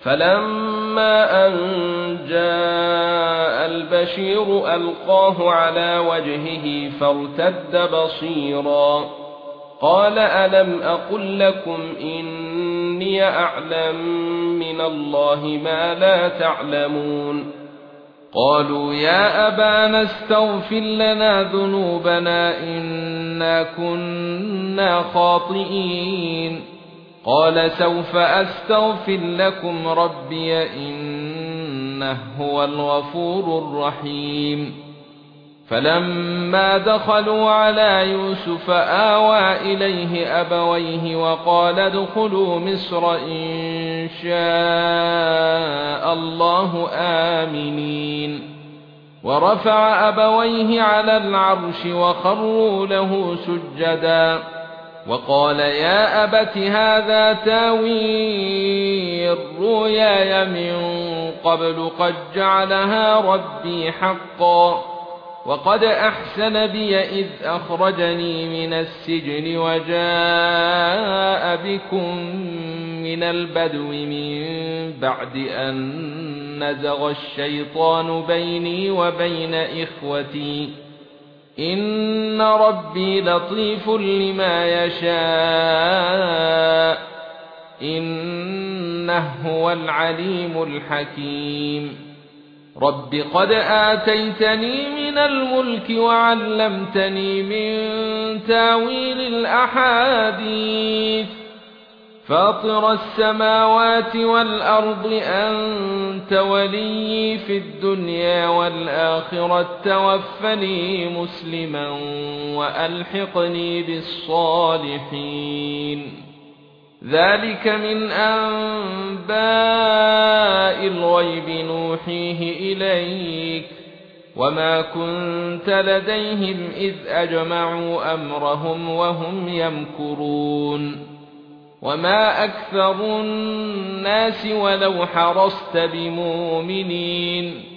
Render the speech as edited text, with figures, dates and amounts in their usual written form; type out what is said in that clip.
فلما أن جاء البشير ألقاه على وجهه فارتد بصيرا قال ألم أقل لكم إني أعلم من الله ما لا تعلمون قالوا يا أبانا استغفر لنا ذنوبنا إنا كنا خاطئين قال سوف أستغفر لكم ربي إنه هو الغفور الرحيم فلما دخلوا على يوسف آوى إليه أبويه وقال ادخلوا مصر إن شاء الله آمنين ورفع أبويه على العرش وخروا له سجدا وقال يا أبت هذا تاويل رؤياي من قبل قد جعلها ربي حقا وقد أحسن بي إذ أخرجني من السجن وجاء بكم من البدو من بعد أن نزغ الشيطان بيني وبين إخوتي إن ربي لطيف لما يشاء إنه هو العليم الحكيم رب قد آتيتني من الملك وعلمتني من تاويل الأحاديث فاطر السماوات والأرض أنت ولي في الدنيا والآخرة توفني مسلما وألحقني بالصالحين ذلك من أنباء الغيب نوحيه إليك وما كنت لديهم إذ أجمعوا أمرهم وهم يمكرون وما أكثر الناس ولو حرصت بمؤمنين